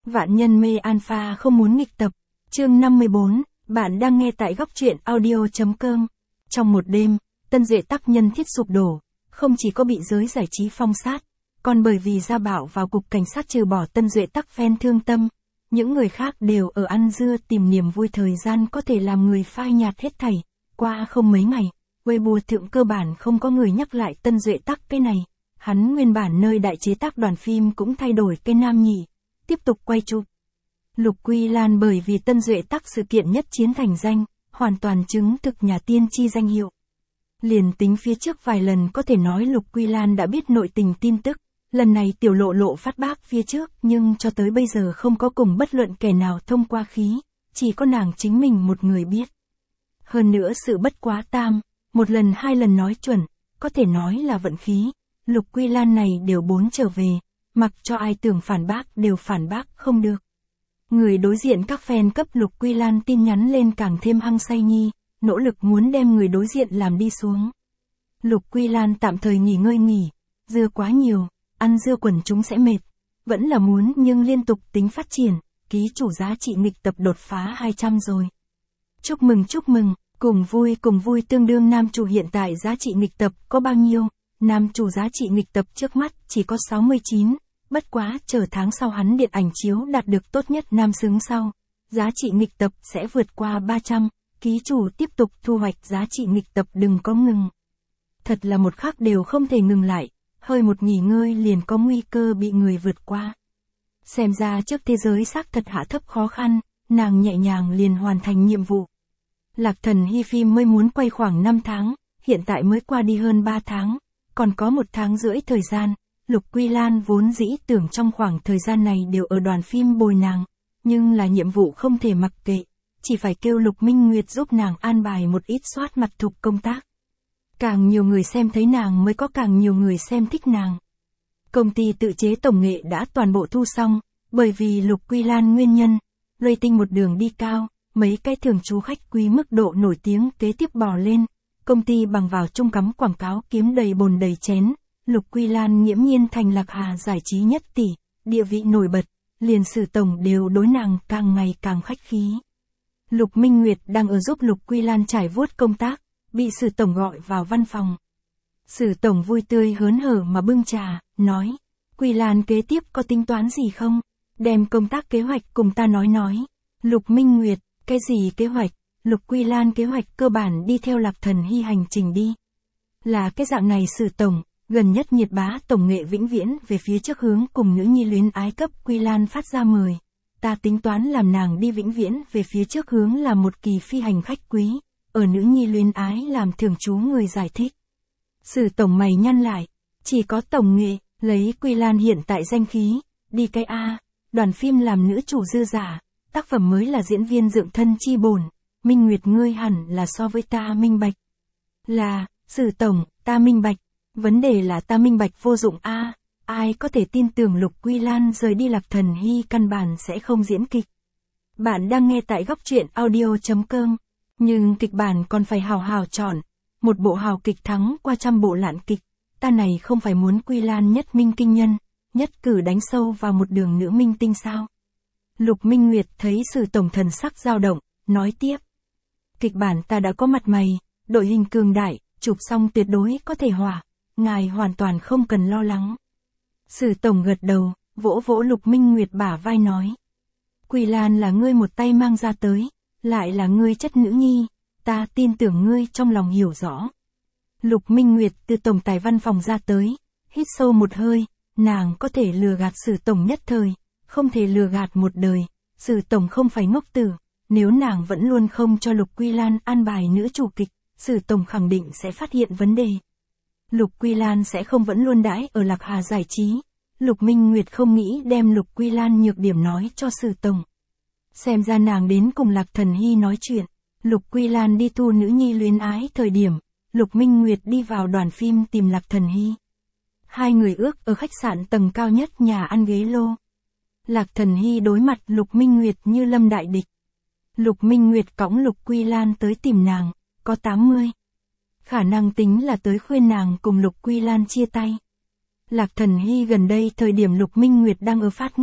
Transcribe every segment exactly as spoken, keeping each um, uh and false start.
Vạn nhân mê alpha không muốn nghịch tập. Chương năm mươi bốn, bạn đang nghe tại góc truyện audio.com. Trong một đêm, Tân Duệ Tắc nhân thiết sụp đổ, không chỉ có bị giới giải trí phong sát, còn bởi vì gia bảo vào cục cảnh sát trừ bỏ Tân Duệ Tắc fan thương tâm, những người khác đều ở ăn dưa tìm niềm vui thời gian có thể làm người phai nhạt hết thảy. Qua không mấy ngày, Weibo thượng cơ bản không có người nhắc lại Tân Duệ Tắc cái này. Hắn nguyên bản nơi đại chế tác đoàn phim cũng thay đổi cái nam nhỉ, tiếp tục quay chụp. Lục Quy Lan bởi vì Tân Duệ Tắc sự kiện nhất chiến thành danh, hoàn toàn chứng thực nhà tiên tri danh hiệu. Liền tính phía trước vài lần có thể nói Lục Quy Lan đã biết nội tình tin tức, lần này tiểu lộ lộ phát bác phía trước nhưng cho tới bây giờ không có cùng bất luận kẻ nào thông qua khí, chỉ có nàng chính mình một người biết. Hơn nữa sự bất quá tam, một lần hai lần nói chuẩn, có thể nói là vận khí, Lục Quy Lan này đều bốn trở về, mặc cho ai tưởng phản bác đều phản bác không được. Người đối diện các fan cấp Lục Quy Lan tin nhắn lên càng thêm hăng say nhi, nỗ lực muốn đem người đối diện làm đi xuống. Lục Quy Lan tạm thời nghỉ ngơi nghỉ, dưa quá nhiều, ăn dưa quần chúng sẽ mệt, vẫn là muốn nhưng liên tục tính phát triển, ký chủ giá trị nghịch tập đột phá hai trăm rồi. Chúc mừng chúc mừng, cùng vui cùng vui tương đương nam chủ hiện tại giá trị nghịch tập có bao nhiêu, nam chủ giá trị nghịch tập trước mắt chỉ có sáu mươi chín. Bất quá, chờ tháng sau hắn điện ảnh chiếu đạt được tốt nhất nam xứng sau, giá trị nghịch tập sẽ vượt qua ba trăm, ký chủ tiếp tục thu hoạch giá trị nghịch tập đừng có ngừng. Thật là một khắc đều không thể ngừng lại, hơi một nghỉ ngơi liền có nguy cơ bị người vượt qua. Xem ra trước thế giới xác thật hạ thấp khó khăn, nàng nhẹ nhàng liền hoàn thành nhiệm vụ. Lạc Thần Hy phim mới muốn quay khoảng năm tháng, hiện tại mới qua đi hơn ba tháng, còn có một tháng rưỡi thời gian. Lục Quy Lan vốn dĩ tưởng trong khoảng thời gian này đều ở đoàn phim bồi nàng, nhưng là nhiệm vụ không thể mặc kệ, chỉ phải kêu Lục Minh Nguyệt giúp nàng an bài một ít soát mặt thục công tác. Càng nhiều người xem thấy nàng mới có càng nhiều người xem thích nàng. Công ty tự chế tổng nghệ đã toàn bộ thu xong, bởi vì Lục Quy Lan nguyên nhân, rating một đường đi cao, mấy cái thường trú khách quý mức độ nổi tiếng kế tiếp bò lên, công ty bằng vào trung cắm quảng cáo kiếm đầy bồn đầy chén. Lục Quy Lan nghiễm nhiên thành Lạc Hà giải trí nhất tỷ, địa vị nổi bật, liền Sử tổng đều đối nàng càng ngày càng khách khí. Lục Minh Nguyệt đang ở giúp Lục Quy Lan trải vuốt công tác, bị Sử tổng gọi vào văn phòng. Sử tổng vui tươi hớn hở mà bưng trà, nói, Quy Lan kế tiếp có tính toán gì không? Đem công tác kế hoạch cùng ta nói nói. Lục Minh Nguyệt, cái gì kế hoạch? Lục Quy Lan kế hoạch cơ bản đi theo Lạc Thần Hy hành trình đi. Là cái dạng này Sử tổng. Gần nhất nhiệt bá tổng nghệ vĩnh viễn về phía trước hướng cùng nữ nhi luyến ái cấp Quy Lan phát ra mời. Ta tính toán làm nàng đi vĩnh viễn về phía trước hướng là một kỳ phi hành khách quý, ở nữ nhi luyến ái làm thường trú người giải thích. Sử tổng mày nhăn lại, chỉ có tổng nghệ, lấy Quy Lan hiện tại danh khí, đi cái A, đoàn phim làm nữ chủ dư giả, tác phẩm mới là diễn viên dựng thân chi bổn, Minh Nguyệt ngươi hẳn là so với ta minh bạch. Là, Sử tổng, ta minh bạch. Vấn đề là ta minh bạch vô dụng a, à, ai có thể tin tưởng Lục Quy Lan rời đi Lạc Thần Hy căn bản sẽ không diễn kịch. Bạn đang nghe tại góc truyện audio.com, nhưng kịch bản còn phải hào hào chọn, một bộ hào kịch thắng qua trăm bộ lạn kịch, ta này không phải muốn Quy Lan nhất minh kinh nhân, nhất cử đánh sâu vào một đường nữ minh tinh sao. Lục Minh Nguyệt thấy Sử tổng thần sắc dao động, nói tiếp. Kịch bản ta đã có mặt mày, đội hình cường đại, chụp xong tuyệt đối có thể hỏa. Ngài hoàn toàn không cần lo lắng. Sử tổng gật đầu, vỗ vỗ Lục Minh Nguyệt bả vai nói. Quy Lan là ngươi một tay mang ra tới, lại là ngươi chất nữ nhi, ta tin tưởng ngươi trong lòng hiểu rõ. Lục Minh Nguyệt từ tổng tài văn phòng ra tới, hít sâu một hơi, nàng có thể lừa gạt Sử tổng nhất thời, không thể lừa gạt một đời, Sử tổng không phải ngốc tử, nếu nàng vẫn luôn không cho Lục Quy Lan an bài nữ chủ kịch, Sử tổng khẳng định sẽ phát hiện vấn đề. Lục Quy Lan sẽ không vẫn luôn đãi ở Lạc Hà giải trí. Lục Minh Nguyệt không nghĩ đem Lục Quy Lan nhược điểm nói cho Sử tổng. Xem ra nàng đến cùng Lạc Thần Hy nói chuyện. Lục Quy Lan đi thu nữ nhi luyến ái thời điểm, Lục Minh Nguyệt đi vào đoàn phim tìm Lạc Thần Hy. Hai người ước ở khách sạn tầng cao nhất nhà ăn ghế lô. Lạc Thần Hy đối mặt Lục Minh Nguyệt như lâm đại địch. Lục Minh Nguyệt cõng Lục Quy Lan tới tìm nàng, có tám mươi. Khả năng tính là tới khuyên nàng cùng Lục Quy Lan chia tay. Lạc Thần Hy gần đây thời điểm Lục Minh Nguyệt đang ở phát ngốc,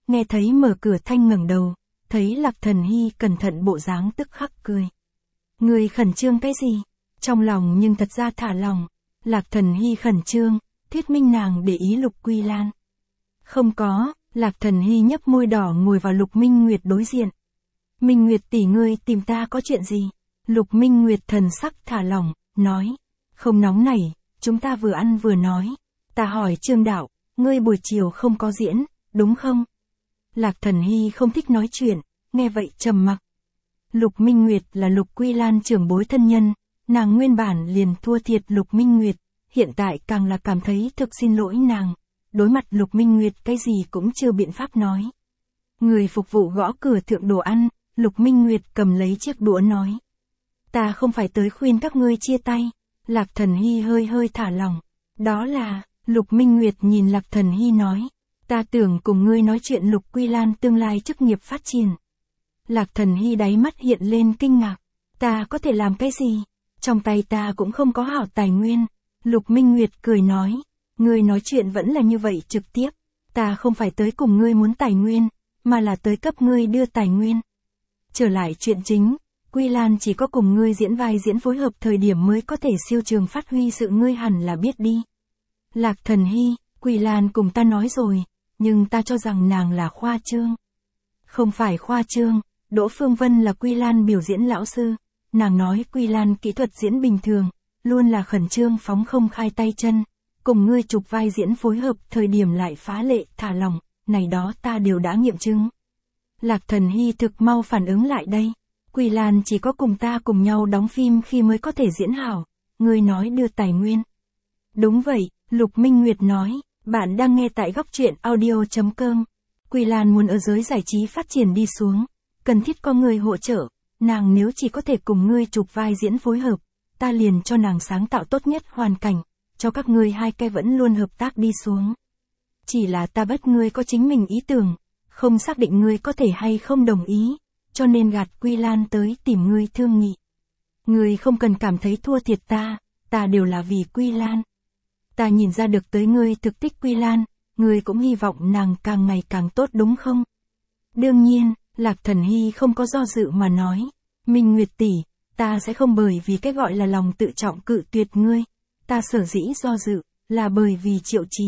nghe thấy mở cửa Thanh ngẩng đầu, thấy Lạc Thần Hy cẩn thận bộ dáng tức khắc cười. Người khẩn trương cái gì? Trong lòng nhưng thật ra thả lòng. Lạc Thần Hy khẩn trương, thuyết minh nàng để ý Lục Quy Lan. Không có, Lạc Thần Hy nhấp môi đỏ ngồi vào Lục Minh Nguyệt đối diện. Minh Nguyệt tỷ ngươi tìm ta có chuyện gì? Lục Minh Nguyệt thần sắc thả lỏng, nói. Không nóng nảy, chúng ta vừa ăn vừa nói. Ta hỏi Trương Đạo, ngươi buổi chiều không có diễn, đúng không? Lạc Thần Hy không thích nói chuyện, nghe vậy trầm mặc. Lục Minh Nguyệt là Lục Quy Lan trưởng bối thân nhân, nàng nguyên bản liền thua thiệt Lục Minh Nguyệt, hiện tại càng là cảm thấy thực xin lỗi nàng. Đối mặt Lục Minh Nguyệt cái gì cũng chưa biện pháp nói. Người phục vụ gõ cửa thượng đồ ăn, Lục Minh Nguyệt cầm lấy chiếc đũa nói. Ta không phải tới khuyên các ngươi chia tay. Lạc Thần Hy hơi hơi thả lỏng. Đó là, Lục Minh Nguyệt nhìn Lạc Thần Hy nói. Ta tưởng cùng ngươi nói chuyện Lục Quy Lan tương lai chức nghiệp phát triển. Lạc Thần Hy đáy mắt hiện lên kinh ngạc. Ta có thể làm cái gì? Trong tay ta cũng không có hảo tài nguyên. Lục Minh Nguyệt cười nói. Ngươi nói chuyện vẫn là như vậy trực tiếp. Ta không phải tới cùng ngươi muốn tài nguyên, mà là tới cấp ngươi đưa tài nguyên. Trở lại chuyện chính, Quy Lan chỉ có cùng ngươi diễn vai diễn phối hợp thời điểm mới có thể siêu trường phát huy sự ngươi hẳn là biết đi. Lạc Thần Hy, Quy Lan cùng ta nói rồi, nhưng ta cho rằng nàng là khoa trương. Không phải khoa trương, Đỗ Phương Vân là Quy Lan biểu diễn lão sư, nàng nói Quy Lan kỹ thuật diễn bình thường, luôn là khẩn trương phóng không khai tay chân, cùng ngươi chụp vai diễn phối hợp thời điểm lại phá lệ thả lỏng, này đó ta đều đã nghiệm chứng. Lạc Thần Hy thực mau phản ứng lại đây. Quy Lan chỉ có cùng ta cùng nhau đóng phim khi mới có thể diễn hảo. Ngươi nói đưa tài nguyên. Đúng vậy, Lục Minh Nguyệt nói. Bạn đang nghe tại góc truyện audio chấm com. Quy Lan muốn ở giới giải trí phát triển đi xuống. Cần thiết có người hỗ trợ. Nàng nếu chỉ có thể cùng ngươi chụp vai diễn phối hợp, ta liền cho nàng sáng tạo tốt nhất hoàn cảnh. Cho các ngươi hai cái vẫn luôn hợp tác đi xuống. Chỉ là ta bất ngươi có chính mình ý tưởng. Không xác định ngươi có thể hay không đồng ý, cho nên gạt Quy Lan tới tìm ngươi thương nghị. Ngươi không cần cảm thấy thua thiệt ta, ta đều là vì Quy Lan. Ta nhìn ra được tới ngươi thực tích Quy Lan, ngươi cũng hy vọng nàng càng ngày càng tốt đúng không? Đương nhiên, Lạc Thần Hy không có do dự mà nói. Minh Nguyệt tỷ, ta sẽ không bởi vì cái gọi là lòng tự trọng cự tuyệt ngươi. Ta sở dĩ do dự, là bởi vì Triệu Trì.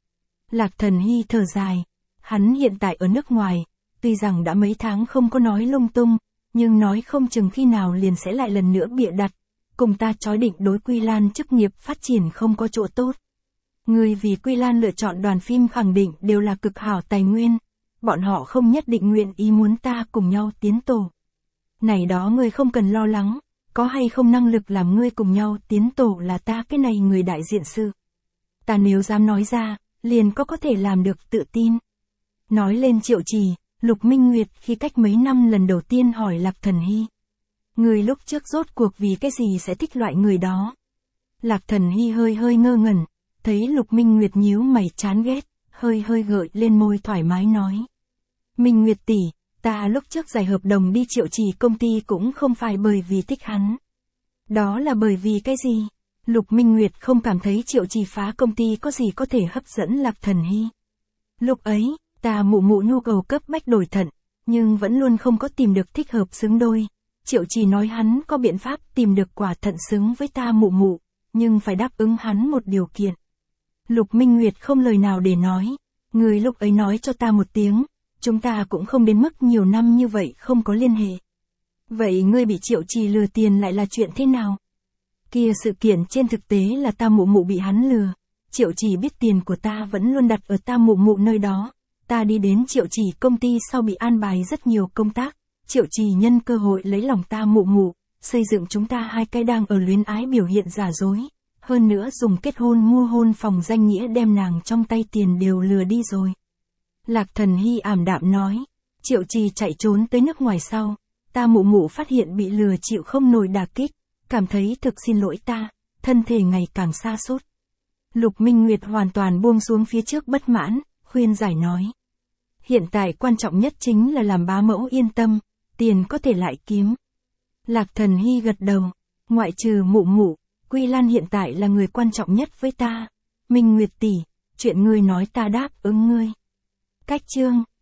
Lạc Thần Hy thở dài. Hắn hiện tại ở nước ngoài, tuy rằng đã mấy tháng không có nói lung tung, nhưng nói không chừng khi nào liền sẽ lại lần nữa bịa đặt, cùng ta chói định đối Quy Lan chức nghiệp phát triển không có chỗ tốt. Người vì Quy Lan lựa chọn đoàn phim khẳng định đều là cực hảo tài nguyên, bọn họ không nhất định nguyện ý muốn ta cùng nhau tiến tổ. Này đó ngươi không cần lo lắng, có hay không năng lực làm ngươi cùng nhau tiến tổ là ta cái này người đại diện sự. Ta nếu dám nói ra, liền có có thể làm được tự tin. Nói lên Triệu Trì, Lục Minh Nguyệt khi cách mấy năm lần đầu tiên hỏi Lạc Thần Hy. Người lúc trước rốt cuộc vì cái gì sẽ thích loại người đó? Lạc Thần Hy hơi hơi ngơ ngẩn, thấy Lục Minh Nguyệt nhíu mày chán ghét, hơi hơi gợi lên môi thoải mái nói. Minh Nguyệt tỷ, ta lúc trước giải hợp đồng đi Triệu Trì công ty cũng không phải bởi vì thích hắn. Đó là bởi vì cái gì? Lục Minh Nguyệt không cảm thấy Triệu Trì phá công ty có gì có thể hấp dẫn Lạc Thần Hy. Lúc ấy, ta mụ mụ nhu cầu cấp bách đổi thận, nhưng vẫn luôn không có tìm được thích hợp xứng đôi. Triệu Trì nói hắn có biện pháp tìm được quả thận xứng với ta mụ mụ, nhưng phải đáp ứng hắn một điều kiện. Lục Minh Nguyệt không lời nào để nói, người lúc ấy nói cho ta một tiếng, chúng ta cũng không đến mức nhiều năm như vậy không có liên hệ. Vậy ngươi bị Triệu Trì lừa tiền lại là chuyện thế nào? Kia sự kiện trên thực tế là ta mụ mụ bị hắn lừa, Triệu Trì biết tiền của ta vẫn luôn đặt ở ta mụ mụ nơi đó. Ta đi đến Triệu Trì công ty sau bị an bài rất nhiều công tác, Triệu Trì nhân cơ hội lấy lòng ta mụ mụ, xây dựng chúng ta hai cái đang ở luyến ái biểu hiện giả dối, hơn nữa dùng kết hôn mua hôn phòng danh nghĩa đem nàng trong tay tiền đều lừa đi rồi. Lạc Thần Hy ảm đạm nói, Triệu Trì chạy trốn tới nước ngoài sau, ta mụ mụ phát hiện bị lừa chịu không nổi đả kích, cảm thấy thực xin lỗi ta, thân thể ngày càng sa sút. Lục Minh Nguyệt hoàn toàn buông xuống phía trước bất mãn, khuyên giải nói. Hiện tại quan trọng nhất chính là làm bá mẫu yên tâm, tiền có thể lại kiếm. Lạc Thần Hy gật đầu, ngoại trừ mụ mụ, Quy Lan hiện tại là người quan trọng nhất với ta. Minh Nguyệt tỷ, chuyện ngươi nói ta đáp ứng ngươi. Cách chương